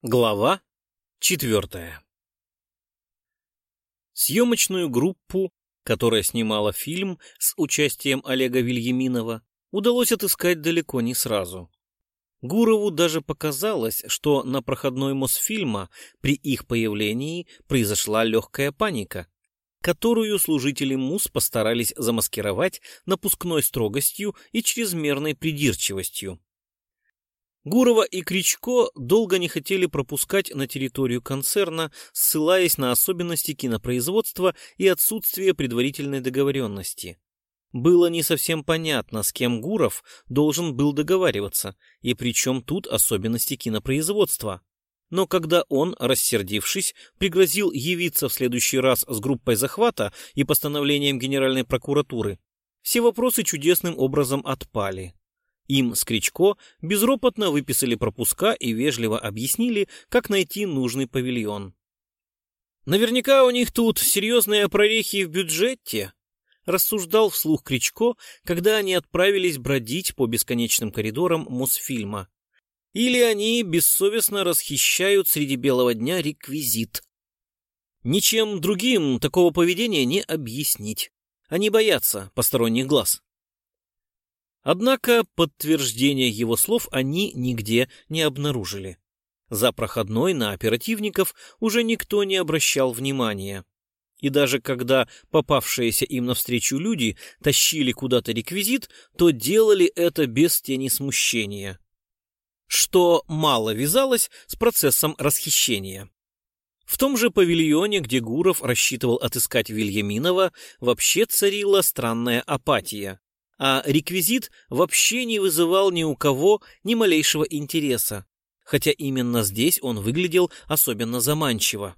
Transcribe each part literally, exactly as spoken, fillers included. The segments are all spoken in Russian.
Глава четвертая. Съемочную группу, которая снимала фильм с участием Олега Вильяминова, удалось отыскать далеко не сразу. Гурову даже показалось, что на проходной Мосфильма при их появлении произошла легкая паника, которую служители МУС постарались замаскировать напускной строгостью и чрезмерной придирчивостью. Гурова и Кричко долго не хотели пропускать на территорию концерна, ссылаясь на особенности кинопроизводства и отсутствие предварительной договоренности. Было не совсем понятно, с кем Гуров должен был договариваться, и при чем тут особенности кинопроизводства. Но когда он, рассердившись, пригрозил явиться в следующий раз с группой захвата и постановлением Генеральной прокуратуры, все вопросы чудесным образом отпали. Им с Кричко безропотно выписали пропуска и вежливо объяснили, как найти нужный павильон. «Наверняка у них тут серьезные прорехи в бюджете», — рассуждал вслух Кричко, когда они отправились бродить по бесконечным коридорам Мосфильма. «Или они бессовестно расхищают среди белого дня реквизит. Ничем другим такого поведения не объяснить. Они боятся посторонних глаз». Однако подтверждения его слов они нигде не обнаружили. За проходной на оперативников уже никто не обращал внимания. И даже когда попавшиеся им навстречу люди тащили куда-то реквизит, то делали это без тени смущения, что мало вязалось с процессом расхищения. В том же павильоне, где Гуров рассчитывал отыскать Вильяминова, вообще царила странная апатия. А реквизит вообще не вызывал ни у кого ни малейшего интереса, хотя именно здесь он выглядел особенно заманчиво.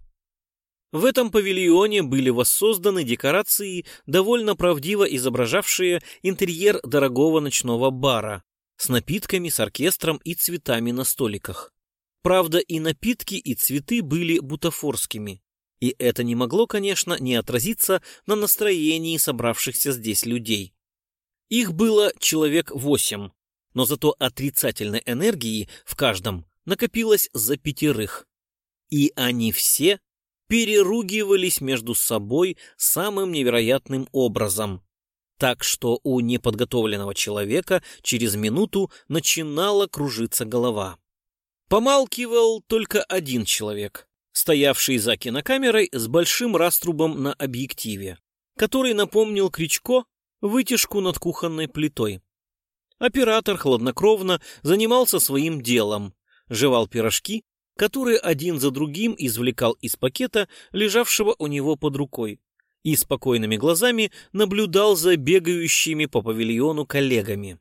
В этом павильоне были воссозданы декорации, довольно правдиво изображавшие интерьер дорогого ночного бара, с напитками, с оркестром и цветами на столиках. Правда, и напитки, и цветы были бутафорскими, и это не могло, конечно, не отразиться на настроении собравшихся здесь людей. Их было человек восемь, но зато отрицательной энергии в каждом накопилось за пятерых. И они все переругивались между собой самым невероятным образом. Так что у неподготовленного человека через минуту начинала кружиться голова. Помалкивал только один человек, стоявший за кинокамерой с большим раструбом на объективе, который напомнил Кричко вытяжку над кухонной плитой. Оператор хладнокровно занимался своим делом, жевал пирожки, которые один за другим извлекал из пакета, лежавшего у него под рукой, и спокойными глазами наблюдал за бегающими по павильону коллегами.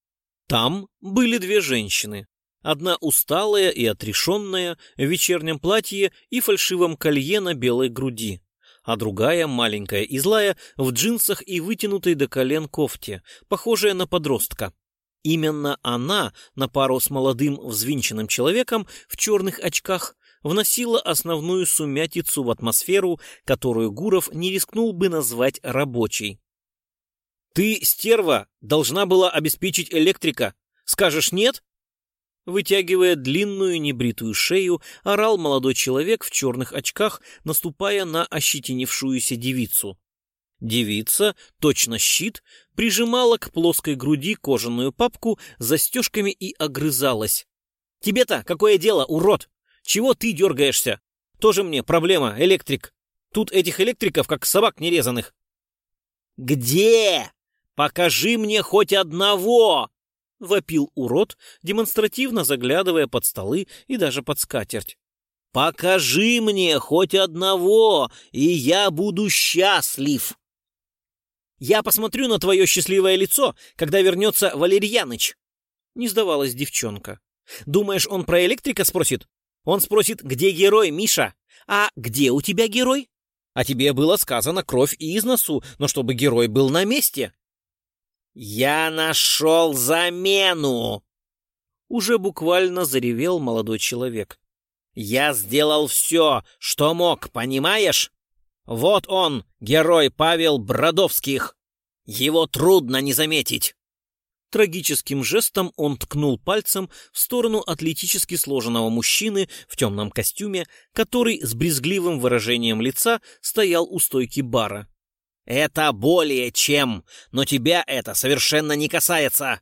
Там были две женщины. Одна усталая и отрешенная в вечернем платье и фальшивом колье на белой груди, а другая, маленькая и злая, в джинсах и вытянутой до колен кофте, похожая на подростка. Именно она, на пару с молодым взвинченным человеком в черных очках, вносила основную сумятицу в атмосферу, которую Гуров не рискнул бы назвать рабочей. «Ты, стерва, должна была обеспечить электрика. Скажешь нет?» Вытягивая длинную небритую шею, орал молодой человек в черных очках, наступая на ощетинившуюся девицу. Девица, точно щит, прижимала к плоской груди кожаную папку с застежками и огрызалась. «Тебе-то какое дело, урод? Чего ты дергаешься? Тоже мне проблема, электрик. Тут этих электриков, как собак нерезанных». «Где? Покажи мне хоть одного!» — вопил урод, демонстративно заглядывая под столы и даже под скатерть. «Покажи мне хоть одного, и я буду счастлив!» «Я посмотрю на твое счастливое лицо, когда вернется Валерьяныч!» Не сдавалась девчонка. «Думаешь, он про электрика спросит? Он спросит, где герой, Миша? А где у тебя герой? А тебе было сказано кровь и из носу, но чтобы герой был на месте!» «Я нашел замену!» Уже буквально заревел молодой человек. «Я сделал все, что мог, понимаешь? Вот он, герой Павел Бродовских. Его трудно не заметить. Трагическим жестом он ткнул пальцем в сторону атлетически сложенного мужчины в темном костюме, который с брезгливым выражением лица стоял у стойки бара. «Это более чем, но тебя это совершенно не касается!»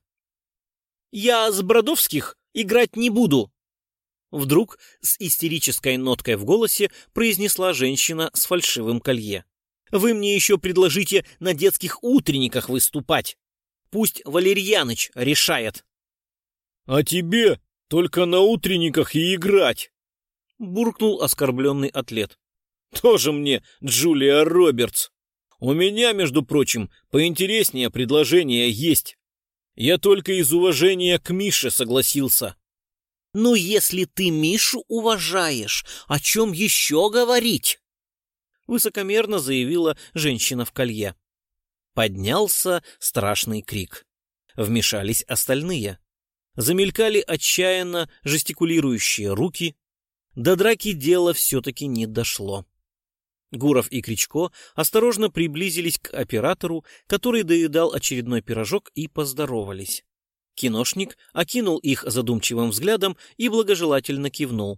«Я с Бродовских играть не буду!» Вдруг с истерической ноткой в голосе произнесла женщина с фальшивым колье. «Вы мне еще предложите на детских утренниках выступать! Пусть Валерьяныч решает!» «А тебе только на утренниках и играть!» буркнул оскорбленный атлет. «Тоже мне Джулия Робертс! У меня, между прочим, поинтереснее предложение есть. Я только из уважения к Мише согласился». «Ну, если ты Мишу уважаешь, о чем еще говорить?» Высокомерно заявила женщина в колье. Поднялся страшный крик. Вмешались остальные. Замелькали отчаянно жестикулирующие руки. До драки дело все-таки не дошло. Гуров и Кричко осторожно приблизились к оператору, который доедал очередной пирожок, и поздоровались. Киношник окинул их задумчивым взглядом и благожелательно кивнул.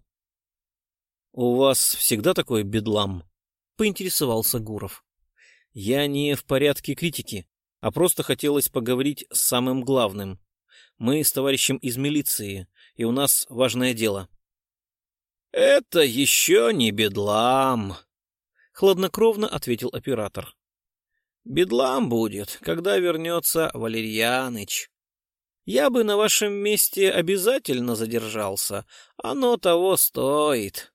«У вас всегда такой бедлам?» — поинтересовался Гуров. «Я не в порядке критики, а просто хотелось поговорить с самым главным. Мы с товарищем из милиции, и у нас важное дело». «Это еще не бедлам», — хладнокровно ответил оператор. «Бедлам будет, когда вернется Валерьяныч. Я бы на вашем месте обязательно задержался, оно того стоит».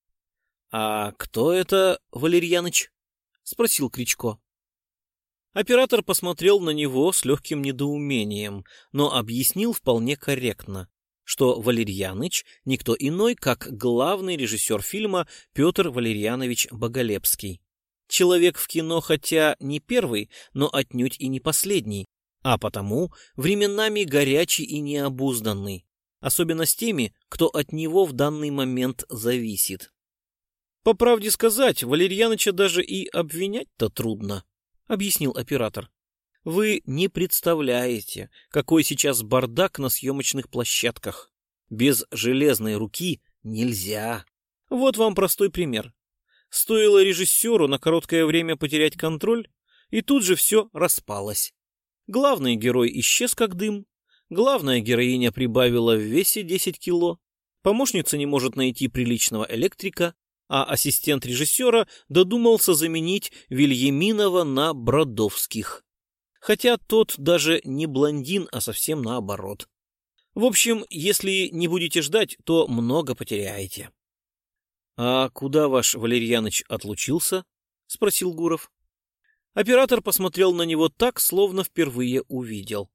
«А кто это Валерьяныч?» — спросил Кричко. Оператор посмотрел на него с легким недоумением, но объяснил вполне корректно, что Валерьяныч никто иной, как главный режиссер фильма Петр Валерьянович Боголепский. Человек в кино хотя не первый, но отнюдь и не последний, а потому временами горячий и необузданный, особенно с теми, кто от него в данный момент зависит. «По правде сказать, Валерьяныча даже и обвинять-то трудно», — объяснил оператор. «Вы не представляете, какой сейчас бардак на съемочных площадках. Без железной руки нельзя. Вот вам простой пример. Стоило режиссеру на короткое время потерять контроль, и тут же все распалось. Главный герой исчез как дым, главная героиня прибавила в весе десять кило, помощница не может найти приличного электрика, а ассистент режиссера додумался заменить Вильяминова на Бродовских. Хотя тот даже не блондин, а совсем наоборот. В общем, если не будете ждать, то много потеряете». «А куда ваш Валерьяныч отлучился?» — спросил Гуров. Оператор посмотрел на него так, словно впервые увидел.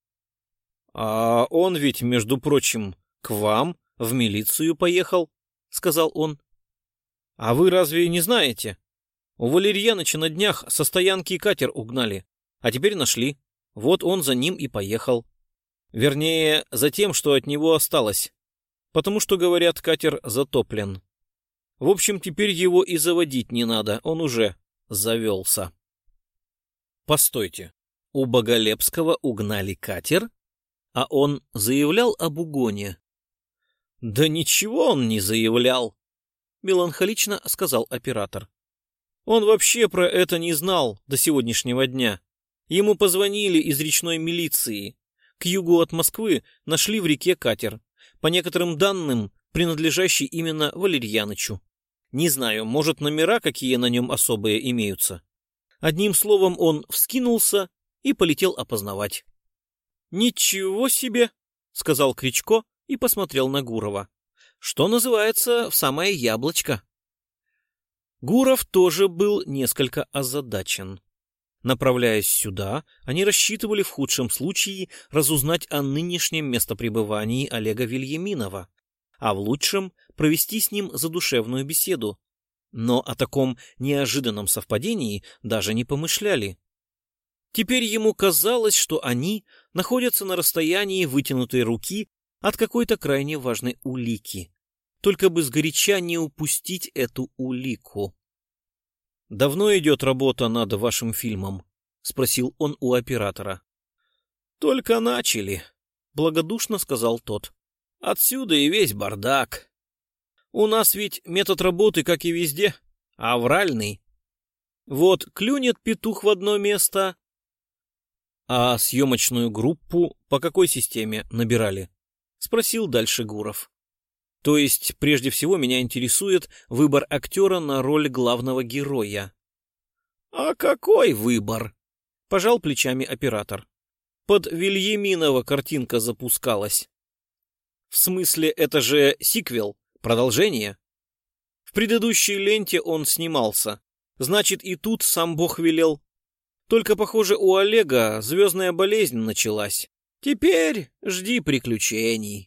«А он ведь, между прочим, к вам в милицию поехал», — сказал он. «А вы разве не знаете? У Валерьяныча на днях со стоянки катер угнали, а теперь нашли. Вот он за ним и поехал. Вернее, за тем, что от него осталось. Потому что, говорят, катер затоплен. В общем, теперь его и заводить не надо, он уже завелся». «Постойте, у Боголепского угнали катер, а он заявлял об угоне?» «Да ничего он не заявлял», — меланхолично сказал оператор. «Он вообще про это не знал до сегодняшнего дня. Ему позвонили из речной милиции. К югу от Москвы нашли в реке катер, по некоторым данным, принадлежащий именно Валерьянычу. Не знаю, может, номера какие на нем особые имеются. Одним словом, он вскинулся и полетел опознавать». «Ничего себе!» — сказал Кричко и посмотрел на Гурова. «Что называется, в самое яблочко». Гуров тоже был несколько озадачен. Направляясь сюда, они рассчитывали в худшем случае разузнать о нынешнем местопребывании Олега Вильяминова, а в лучшем провести с ним задушевную беседу. Но о таком неожиданном совпадении даже не помышляли. Теперь ему казалось, что они находятся на расстоянии вытянутой руки от какой-то крайне важной улики. Только бы сгоряча не упустить эту улику. «Давно идет работа над вашим фильмом?» — спросил он у оператора. Только начали, благодушно сказал тот. Отсюда и весь бардак. У нас ведь метод работы, как и везде, авральный. Вот клюнет петух в одно место. А съемочную группу по какой системе набирали? Спросил дальше Гуров. То есть, прежде всего, меня интересует выбор актера на роль главного героя. А какой выбор? Пожал плечами оператор. Под Вильяминова картинка запускалась. В смысле, это же сиквел, продолжение? В предыдущей ленте он снимался. Значит, и тут сам Бог велел. Только, похоже, у Олега звездная болезнь началась. Теперь жди приключений.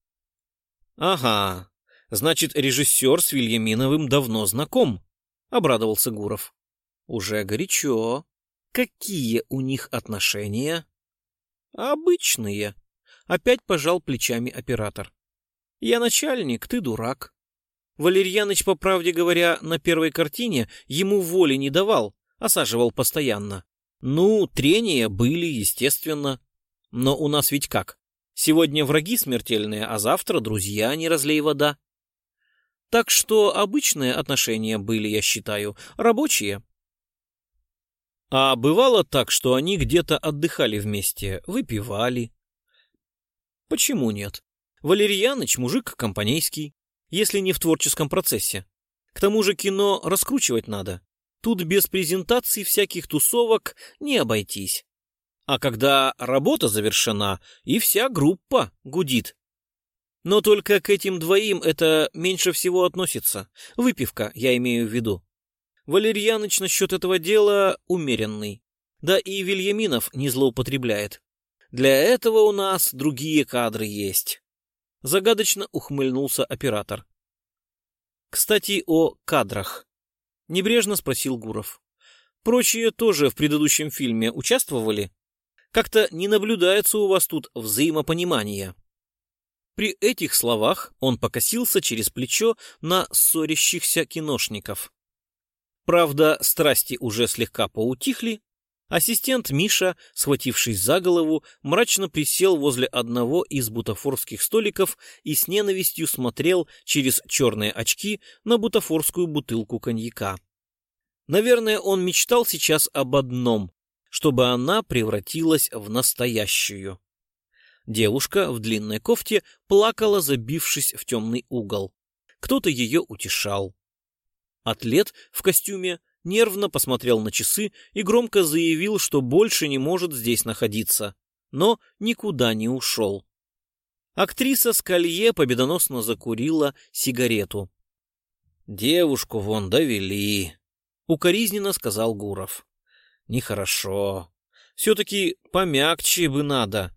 Ага, значит, режиссер с Вильяминовым давно знаком, обрадовался Гуров. Уже горячо. Какие у них отношения? Обычные. Опять пожал плечами оператор. Я начальник, ты дурак. Валерьяныч, по правде говоря, на первой картине ему воли не давал, осаживал постоянно. Ну, трения были, естественно. Но у нас ведь как? Сегодня враги смертельные, а завтра друзья, не разлей вода. Так что обычные отношения были, я считаю, рабочие. А бывало так, что они где-то отдыхали вместе, выпивали. Почему нет? Валерьяныч мужик компанейский, если не в творческом процессе. К тому же кино раскручивать надо. Тут без презентаций всяких тусовок не обойтись. А когда работа завершена, и вся группа гудит. Но только к этим двоим это меньше всего относится. Выпивка, я имею в виду. Валерьяныч насчет этого дела умеренный. Да и Вильяминов не злоупотребляет. Для этого у нас другие кадры есть. Загадочно ухмыльнулся оператор. Кстати, о кадрах. Небрежно спросил Гуров. Прочие тоже в предыдущем фильме участвовали? Как-то не наблюдается у вас тут взаимопонимания. При этих словах он покосился через плечо на ссорящихся киношников. Правда, страсти уже слегка поутихли. Ассистент Миша, схватившись за голову, мрачно присел возле одного из бутафорских столиков и с ненавистью смотрел через черные очки на бутафорскую бутылку коньяка. Наверное, он мечтал сейчас об одном, чтобы она превратилась в настоящую. Девушка в длинной кофте плакала, забившись в темный угол. Кто-то ее утешал. Атлет в костюме нервно посмотрел на часы и громко заявил, что больше не может здесь находиться, но никуда не ушел. Актриса с колье победоносно закурила сигарету. «Девушку вон довели», — укоризненно сказал Гуров. «Нехорошо. Все-таки помягче бы надо».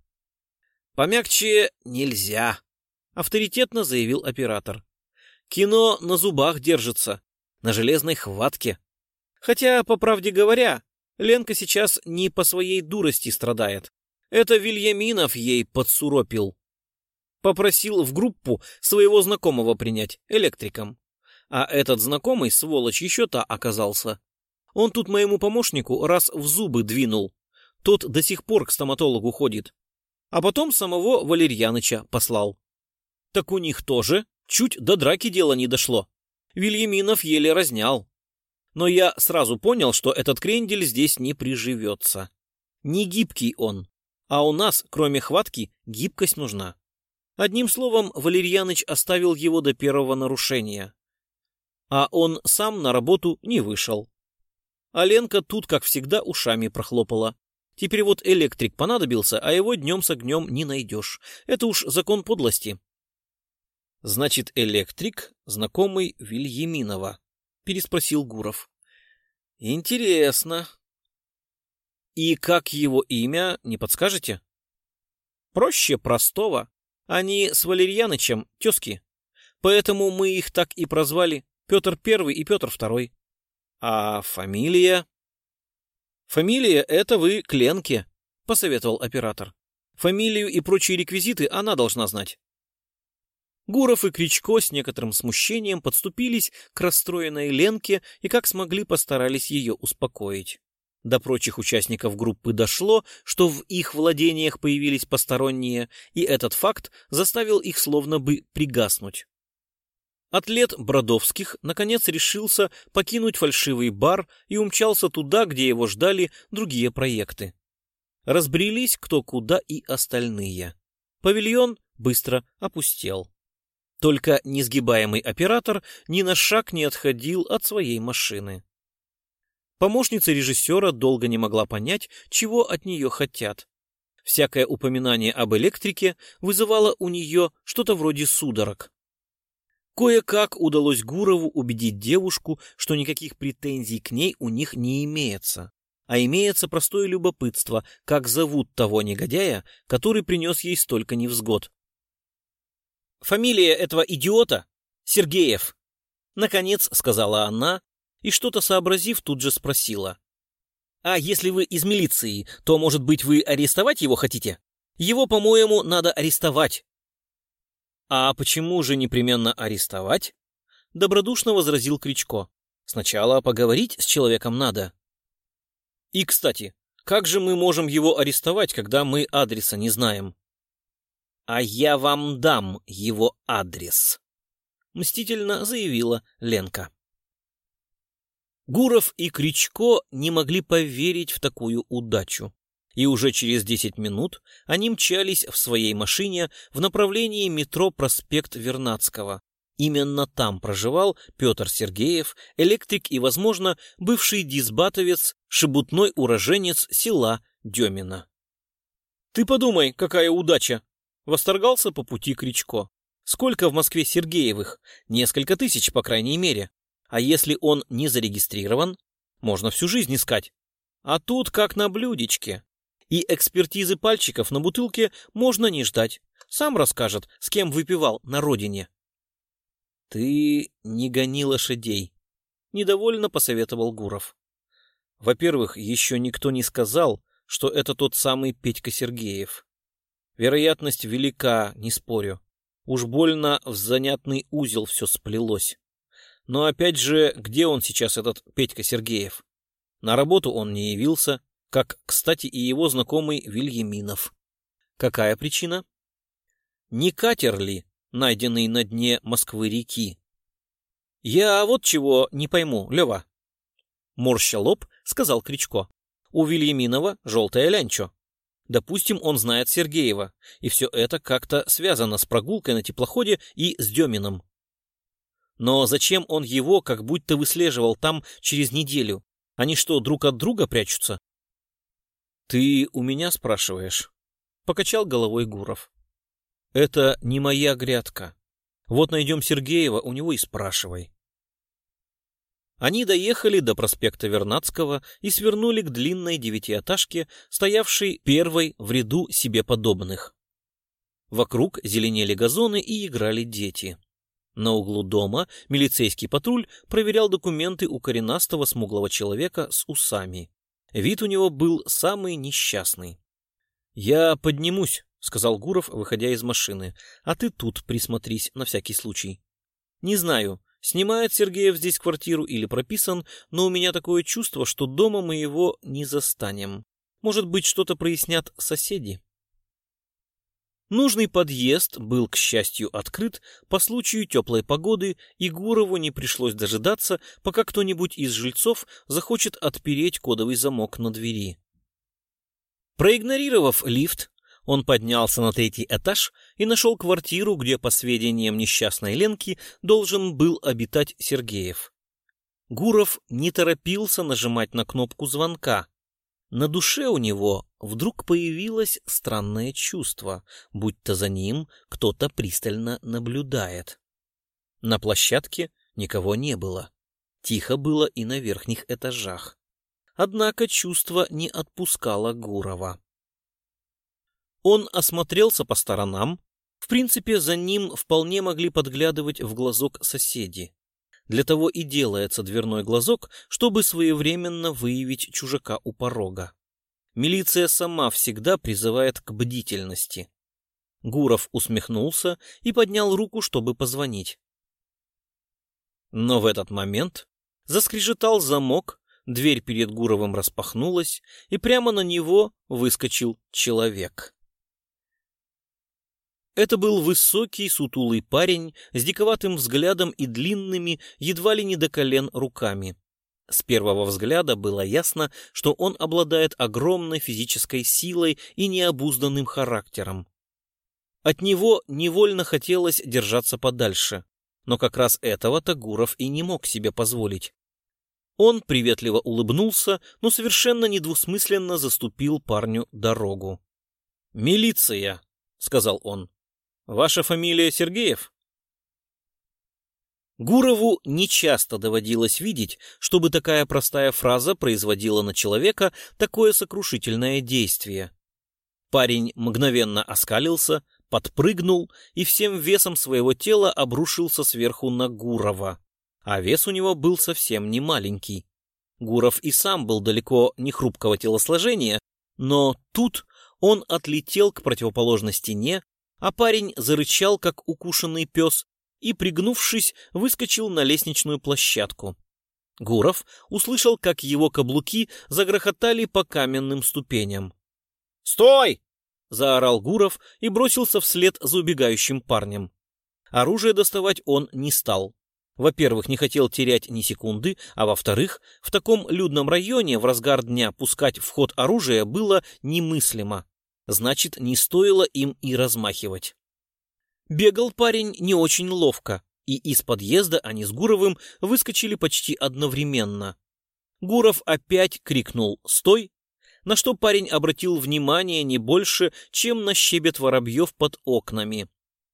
«Помягче нельзя», — авторитетно заявил оператор. «Кино на зубах держится, на железной хватке. Хотя, по правде говоря, Ленка сейчас не по своей дурости страдает. Это Вильяминов ей подсуропил. Попросил в группу своего знакомого принять, электриком. А этот знакомый, сволочь, еще та оказался. Он тут моему помощнику раз в зубы двинул. Тот до сих пор к стоматологу ходит. А потом самого Валерьяныча послал. Так у них тоже чуть до драки дело не дошло. Вильяминов еле разнял. Но я сразу понял, что этот крендель здесь не приживется. Не гибкий он. А у нас, кроме хватки, гибкость нужна. Одним словом, Валерьяныч оставил его до первого нарушения. А он сам на работу не вышел. А Ленка тут, как всегда, ушами прохлопала. Теперь вот электрик понадобился, а его днем с огнем не найдешь. Это уж закон подлости. Значит, электрик, знакомый Вильяминова, переспросил Гуров. Интересно. И как его имя, не подскажете? Проще простого. Они с Валерьянычем тезки. Поэтому мы их так и прозвали Петр Первый и Петр Второй. А фамилия? Фамилия — это вы к Ленке, посоветовал оператор. Фамилию и прочие реквизиты она должна знать. Гуров и Кричко с некоторым смущением подступились к расстроенной Ленке и как смогли постарались ее успокоить. До прочих участников группы дошло, что в их владениях появились посторонние, и этот факт заставил их словно бы пригаснуть. Атлет Бродовских наконец решился покинуть фальшивый бар и умчался туда, где его ждали другие проекты. Разбрелись кто куда и остальные. Павильон быстро опустел. Только несгибаемый оператор ни на шаг не отходил от своей машины. Помощница режиссера долго не могла понять, чего от нее хотят. Всякое упоминание об электрике вызывало у нее что-то вроде судорог. Кое-как удалось Гурову убедить девушку, что никаких претензий к ней у них не имеется, а имеется простое любопытство, как зовут того негодяя, который принес ей столько невзгод. «Фамилия этого идиота — Сергеев», — наконец сказала она, и, что-то сообразив, тут же спросила. «А если вы из милиции, то, может быть, вы арестовать его хотите? Его, по-моему, надо арестовать». «А почему же непременно арестовать?» — добродушно возразил Кричко. «Сначала поговорить с человеком надо». «И, кстати, как же мы можем его арестовать, когда мы адреса не знаем?» «А я вам дам его адрес», — мстительно заявила Ленка. Гуров и Кричко не могли поверить в такую удачу, и уже через десять минут они мчались в своей машине в направлении метро проспект Вернадского. Именно там проживал Петр Сергеев, электрик и, возможно, бывший дисбатовец, шебутной уроженец села Демина. «Ты подумай, какая удача!» — восторгался по пути Кричко. «Сколько в Москве Сергеевых? Несколько тысяч, по крайней мере. А если он не зарегистрирован, можно всю жизнь искать. А тут как на блюдечке. И экспертизы пальчиков на бутылке можно не ждать. Сам расскажет, с кем выпивал на родине». «Ты не гони лошадей», — недовольно посоветовал Гуров. «Во-первых, еще никто не сказал, что это тот самый Петька Сергеев. Вероятность велика, не спорю. Уж больно в занятный узел все сплелось. Но опять же, где он сейчас, этот Петька Сергеев? На работу он не явился, как, кстати, и его знакомый Вильяминов. Какая причина? Не катер ли, найденный на дне Москвы-реки? Я вот чего не пойму, Лева. Морща лоб, сказал Кричко. У Вильяминова желтая лянчо. Допустим, он знает Сергеева, и все это как-то связано с прогулкой на теплоходе и с Демином. Но зачем он его как будто выслеживал там через неделю? Они что, друг от друга прячутся? «Ты у меня спрашиваешь?» — покачал головой Гуров. «Это не моя грядка. Вот найдем Сергеева, у него и спрашивай». Они доехали до проспекта Вернадского и свернули к длинной девятиэтажке, стоявшей первой в ряду себе подобных. Вокруг зеленели газоны и играли дети. На углу дома милицейский патруль проверял документы у коренастого смуглого человека с усами. Вид у него был самый несчастный. «Я поднимусь», — сказал Гуров, выходя из машины, — «а ты тут присмотрись на всякий случай. Не знаю, снимает Сергеев здесь квартиру или прописан, но у меня такое чувство, что дома мы его не застанем. Может быть, что-то прояснят соседи». Нужный подъезд был, к счастью, открыт по случаю теплой погоды, и Гурову не пришлось дожидаться, пока кто-нибудь из жильцов захочет отпереть кодовый замок на двери. Проигнорировав лифт, он поднялся на третий этаж и нашел квартиру, где, по сведениям несчастной Ленки, должен был обитать Сергеев. Гуров не торопился нажимать на кнопку звонка. На душе у него вдруг появилось странное чувство, будто за ним кто-то пристально наблюдает. На площадке никого не было. Тихо было и на верхних этажах. Однако чувство не отпускало Гурова. Он осмотрелся по сторонам. В принципе, за ним вполне могли подглядывать в глазок соседи. Для того и делается дверной глазок, чтобы своевременно выявить чужака у порога. Милиция сама всегда призывает к бдительности. Гуров усмехнулся и поднял руку, чтобы позвонить. Но в этот момент заскрежетал замок, дверь перед Гуровым распахнулась, и прямо на него выскочил человек. Это был высокий, сутулый парень с диковатым взглядом и длинными, едва ли не до колен, руками. С первого взгляда было ясно, что он обладает огромной физической силой и необузданным характером. От него невольно хотелось держаться подальше, но как раз этого-то Гуров и не мог себе позволить. Он приветливо улыбнулся, но совершенно недвусмысленно заступил парню дорогу. «Милиция», — сказал он. «Ваша фамилия Сергеев?» Гурову нечасто доводилось видеть, чтобы такая простая фраза производила на человека такое сокрушительное действие. Парень мгновенно оскалился, подпрыгнул и всем весом своего тела обрушился сверху на Гурова. А вес у него был совсем не маленький. Гуров и сам был далеко не хрупкого телосложения, но тут он отлетел к противоположной стене, а парень зарычал, как укушенный пес, и, пригнувшись, выскочил на лестничную площадку. Гуров услышал, как его каблуки загрохотали по каменным ступеням. «Стой!» — заорал Гуров и бросился вслед за убегающим парнем. Оружие доставать он не стал. Во-первых, не хотел терять ни секунды, а во-вторых, в таком людном районе в разгар дня пускать в ход оружие было немыслимо. Значит, не стоило им и размахивать. Бегал парень не очень ловко, и из подъезда они с Гуровым выскочили почти одновременно. Гуров опять крикнул «Стой!», на что парень обратил внимание не больше, чем на щебет воробьев под окнами.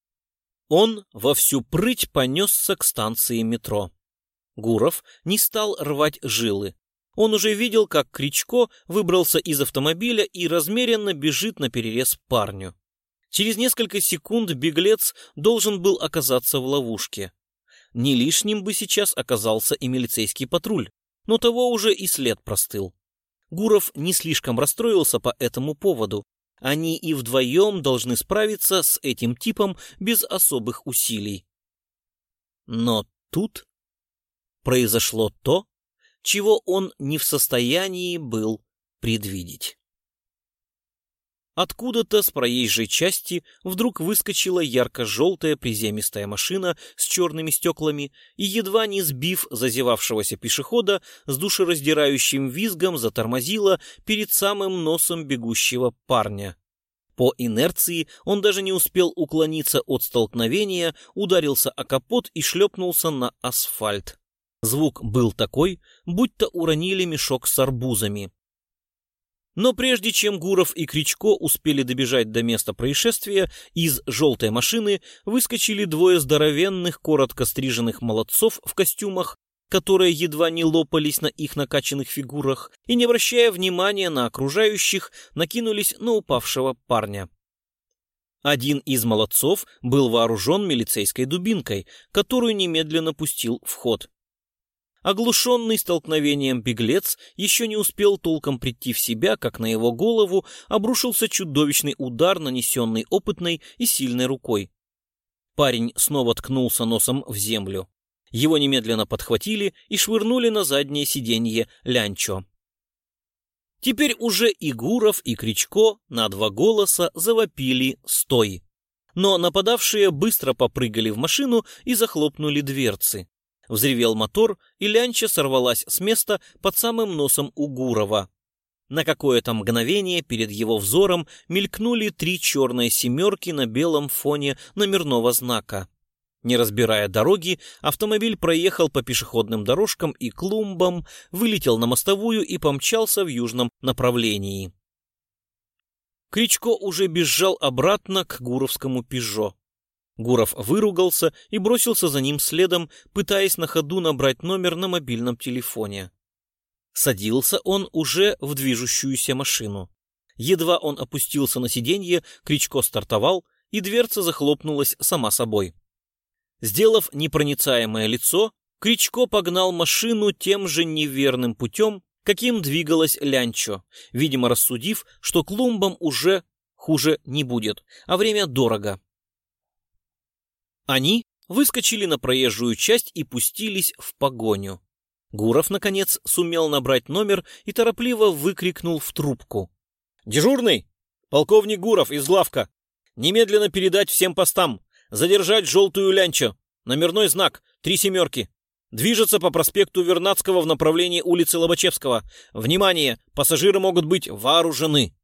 Он во всю прыть понесся к станции метро. Гуров не стал рвать жилы. Он уже видел, как Кричко выбрался из автомобиля и размеренно бежит наперерез парню. Через несколько секунд беглец должен был оказаться в ловушке. Не лишним бы сейчас оказался и милицейский патруль, но того уже и след простыл. Гуров не слишком расстроился по этому поводу. Они и вдвоем должны справиться с этим типом без особых усилий. Но тут произошло то, чего он не в состоянии был предвидеть. Откуда-то с проезжей части вдруг выскочила ярко-желтая приземистая машина с черными стеклами и, едва не сбив зазевавшегося пешехода, с душераздирающим визгом затормозила перед самым носом бегущего парня. По инерции он даже не успел уклониться от столкновения, ударился о капот и шлепнулся на асфальт. Звук был такой, будто уронили мешок с арбузами. Но прежде чем Гуров и Кричко успели добежать до места происшествия, из желтой машины выскочили двое здоровенных, коротко стриженных молодцов в костюмах, которые едва не лопались на их накачанных фигурах, и, не обращая внимания на окружающих, накинулись на упавшего парня. Один из молодцов был вооружен милицейской дубинкой, которую немедленно пустил в ход. Оглушенный столкновением беглец еще не успел толком прийти в себя, как на его голову обрушился чудовищный удар, нанесенный опытной и сильной рукой. Парень снова ткнулся носом в землю. Его немедленно подхватили и швырнули на заднее сиденье Лянчо. Теперь уже и Гуров, и Кричко на два голоса завопили «Стой!». Но нападавшие быстро попрыгали в машину и захлопнули дверцы. Взревел мотор, и Лянча сорвалась с места под самым носом у Гурова. На какое-то мгновение перед его взором мелькнули три черные семерки на белом фоне номерного знака. Не разбирая дороги, автомобиль проехал по пешеходным дорожкам и клумбам, вылетел на мостовую и помчался в южном направлении. Кричко уже бежал обратно к гуровскому «Пежо». Гуров выругался и бросился за ним следом, пытаясь на ходу набрать номер на мобильном телефоне. Садился он уже в движущуюся машину. Едва он опустился на сиденье, Кричко стартовал, и дверца захлопнулась сама собой. Сделав непроницаемое лицо, Кричко погнал машину тем же неверным путем, каким двигалась Лянчо, видимо, рассудив, что клумбам уже хуже не будет, а время дорого. Они выскочили на проезжую часть и пустились в погоню. Гуров, наконец, сумел набрать номер и торопливо выкрикнул в трубку. «Дежурный! Полковник Гуров из главка! Немедленно передать всем постам! Задержать желтую лянчу! Номерной знак «Три семерки». Движется по проспекту Вернадского в направлении улицы Лобачевского. Внимание! Пассажиры могут быть вооружены!»